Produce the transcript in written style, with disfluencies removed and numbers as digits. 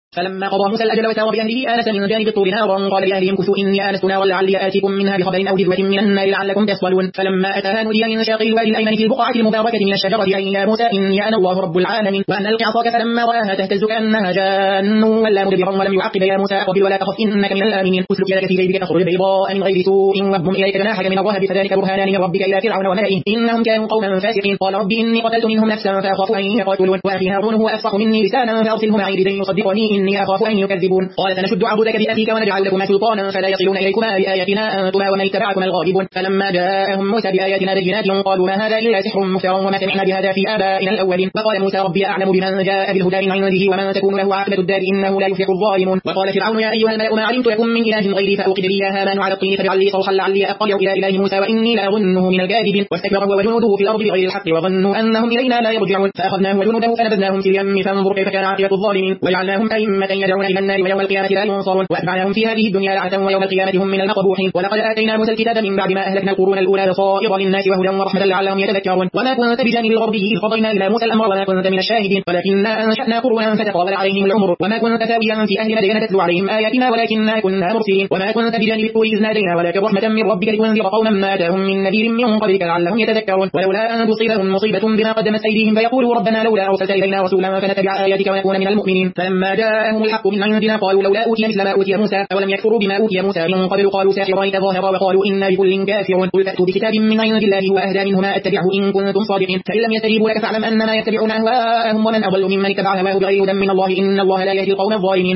فلما قضى موسى الأجل وسار بأهله آنس من جانب الطور نارا قال لأهلهم كثوا إني آنست نارا لعلي آتيكم منها بخبر أو جذوة من النار لعلكم تصطلون. فلما أتاها نودي من شاطئ الوادي الأيمن في البقعة المباركة من الشجرة أن يا موسى إني أنا الله رب العالمين وأن ألق عصاك. فلما رآها تهتز كأنها جان ولا مدبرا ولم يعقب يا موسى أقبل ولا تخف إنك من الآمنين اسلك يدك في جيبك تخرج بيضاء من غير سوء واضم إليك جناحك من الرهب فذلك برهانان من ربك إلى فرعون وملئه إنهم كانوا قوما فاسقين. قال رب إني قتلت منهم نفسا فأخاف أن يقاتلون وأخي هارون هو أفصح مني لسانا فأرسله معي ردا يصدقني إني أخاف أن يكذبون. قال سنشد عضدك بأخيك ونجعل لكما سلطانا فلا يصلون إليكما بآياتنا أنتما ومن اتبعكما الغالبون. فلما جاءهم موسى بآياتنا بينات قالوا ما هذا إلا سحر مفترى وما سمعنا بهذا في آبائنا الأولين. وقال موسى ربي أعلم بمن جاء بالهدى من عنده ومن تكون له عاقبة الدار إنه لا يفلح الظالمون. وقال فرعون يا أيها الملأ ما علمت لكم من إله غيري فأوقد لي يا هامان على الطين فاجعل لي صرحا لعلي أطلع إلى إله موسى وإني لأظنه من الكاذبين. واستكبر هو وجنوده في الأرض بغير الحق وظنوا أنهم إلينا لا يرجعون فأخذناه وجنوده فنبذناهم في اليم فانظر كيف كان عاقبة الظالمين. وجعلناهم أئمة يدعون إلى النار ويوم القيامة لا ينصرون وأتبعناهم في هذه الدنيا لعنة ويوم القيامة هم من المقبوحين. ولقد آتينا موسى الكتاب من بعد ما أهلكنا القرون الأولى بصائر للناس وهدى ورحمة لعلهم يتذكرون. وما كنت بجانب الغربي إذ قضينا إلى موسى الأمر وما كنت من الشاهدين ولكننا أنشأنا قرونا فتطاول عليهم العمر وما كنت ثاويا في أهل مدين تتلو عليهم آياتنا ولكننا كنا مرسلين. وما كنت بجانب الطور إذ نادينا ولكن رحمة من ربك لتنذر قوما ما أتاهم من نذير من قبلك لعلهم يتذكرون. ولولا أن تصيبهم مصيبة بما قدمت أيديهم فيقولوا ربنا لولا أرسلت إلينا رسولا فنتبع آياتك ونكون من المؤمنين. فلما جاءهم الحق من عندنا قالوا لولا أوتي مثل ما أوتي موسى أولم يكفروا بما أوتي موسى من قبل قالوا ساحران تظاهرا وقالوا إنا بكل كافرون. قل فأتوا بكتاب من عند الله هو أهدى منهما أتبعه إن كنتم صادقين. فإن لم يستجيبوا لك فاعلم أنما يتبعون أهواءهم ومن أضل ممن اتبع هواه بغير هدى من الله إن الله لا يهدي القوم الظالمين.